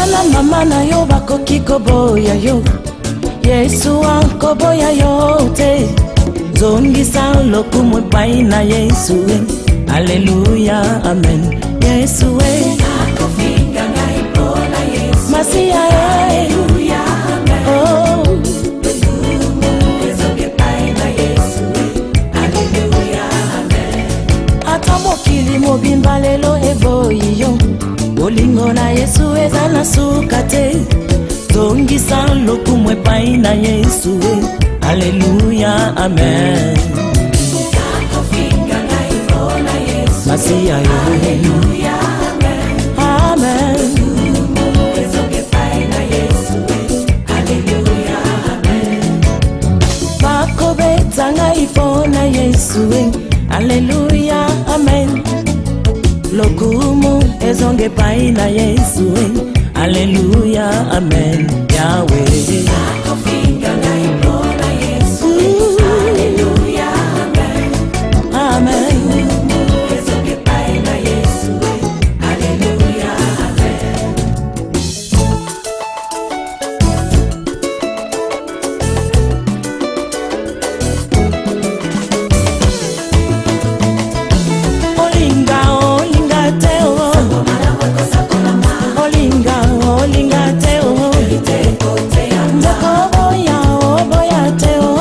na mama na yo bakoki koboya yo, Yesu ankoboya yo te. Zongisa lokumu epai na Yesu. Hallelujah, amen. Yesu akofinga na ipola Yesu. Masia hallelujah, amen. Oh, lokumu ezonge epai na Yesu. Hallelujah, amen. ata mokili mobimba lelo eboyi yo, bolingo na Yesu eza na suka te. Zongisa lokumu epai na Yesu. Hallelujah, amen. akofinga na ipola Yesu. Masia hallelujah, amen. Amen. lokumu ezonge epai na Yesu. Hallelujah, amen. Bakobetanga ipona Yesu. Hallelujah, amen. Lokumu ezonge epai na Yesu. Hallelujah, amen. Yahweh akofinga na ipola Yesu. Hallelujah, amen. amen. ezonge epai na Yesu. Hallelujah, amen. Olinga olinga te o, olinga olinga te o, ndeko boya te o,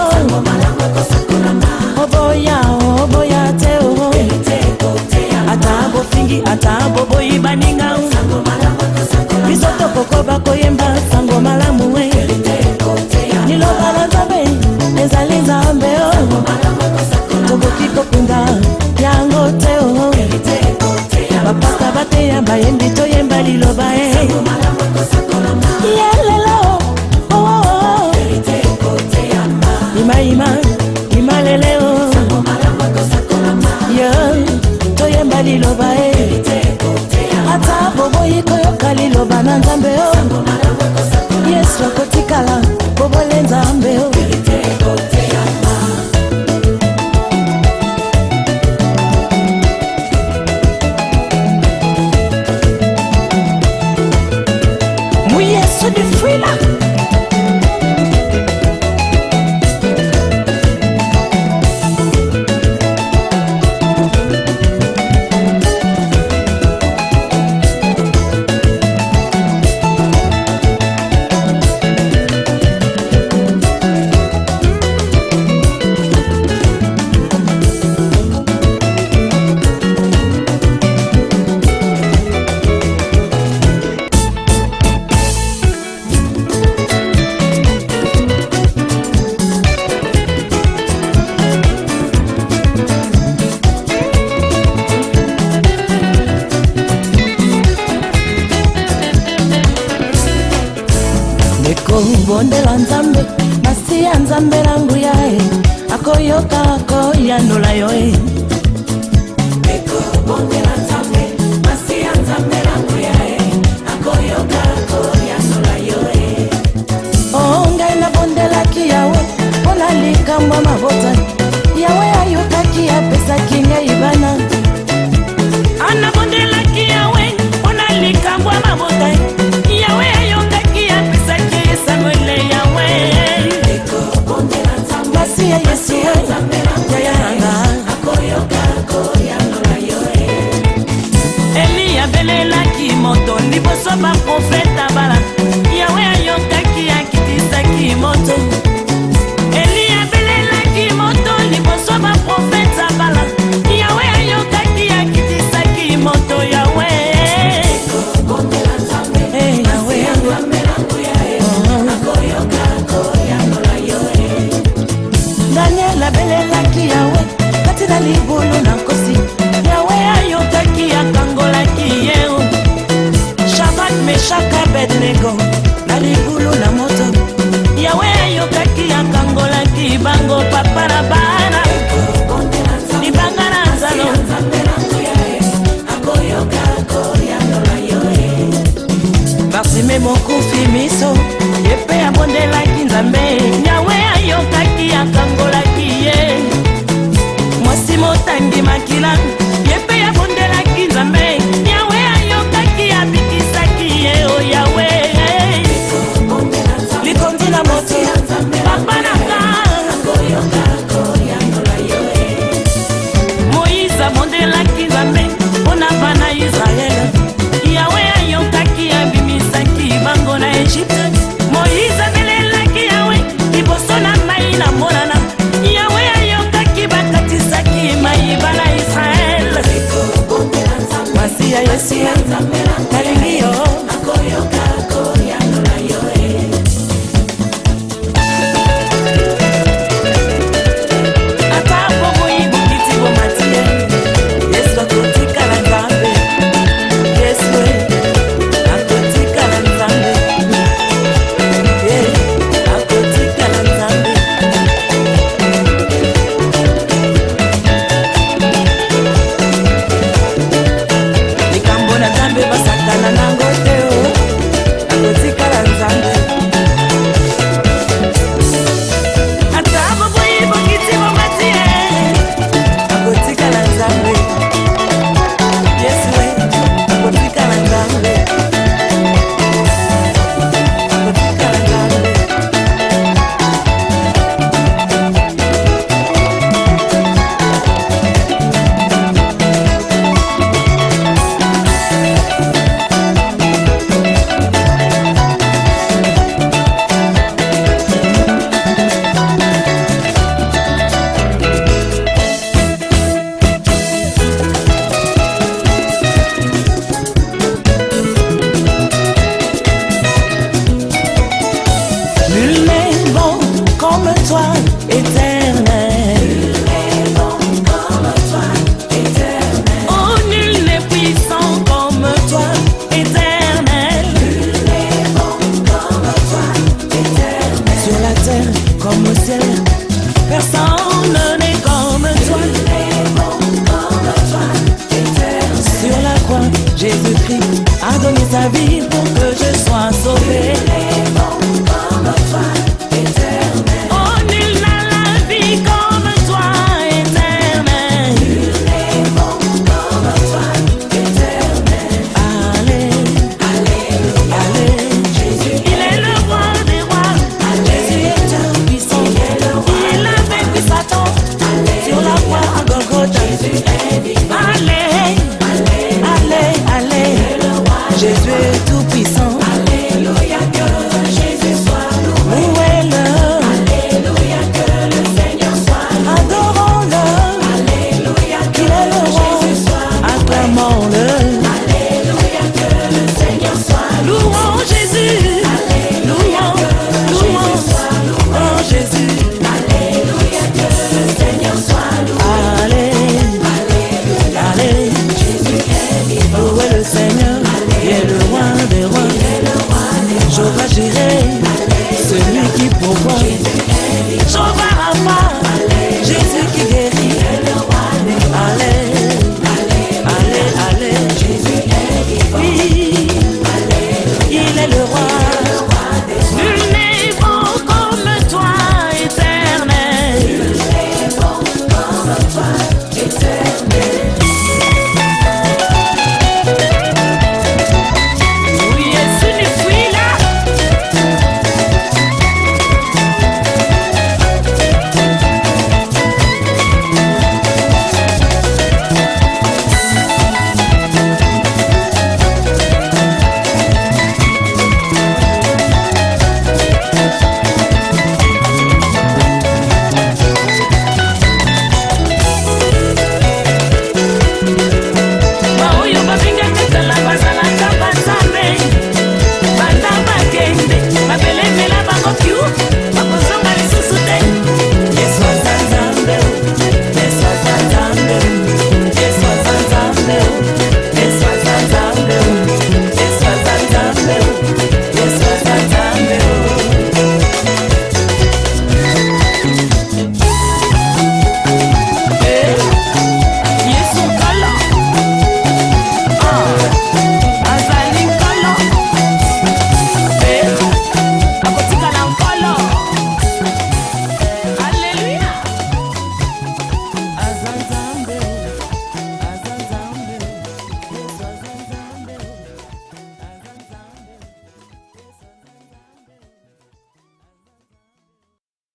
oboya te o. Atabo fingi atabo boyi baninga, bisoto koko bakoyemba sango malamu we. Niloba na Nzambe ezali Nzambe o, tokoki kokunda yango te o. Bapasta bateya bayembi toyemba liloba e. Yelelo oh oh oh, ima lele o. Yo toyemba liloba e. Ata boboyi koyoka liloba na Nzambe o. Yesu akotikala bobole Nzambe o. Mu Yesu di frila. Bondela Nzambe, Masia Nzambe langu yae, akoyoka akoyandola yo e. bondela Nzambe, Masia Nzambe langu yae, akoyoka akoyandola yo e. Oh, ngai na bondelaki yawe, mpona likambo ya mabota, yawe ayokaki apesaki ngai bana. Ana bondelaki yawe, mpona likambo ya mabota, yawe ayokaki apesaki Samuel yawe. bondela Nzambe, Masia Yesu yayanga, akoyoka akoyandola yo e. Eli abelelaki moto liboso baprofeta bala, yawe ayokaki akitisaki moto. Eli abelelaki moto liboso baprofeta bala, yawe ayokaki akitisaki moto yawe. bondela Nzambe, Masia Nzambe langu yae, akoyoka akoyandola yo e. Daniel abelelaki yawe kati na libulu na nkosi, yawe ayokaki akangolaki yeo. Shadrach, Meshach, Abednego na libulu na moto, yawe ayokaki akangolaki bango papa na bana. Libanga na nzalo Nzambe langu yae, akoyoka akoyandola yo e. Barsime mokufi miso, yepe abondelaki Nzambe, yawe ayokaki akangolaki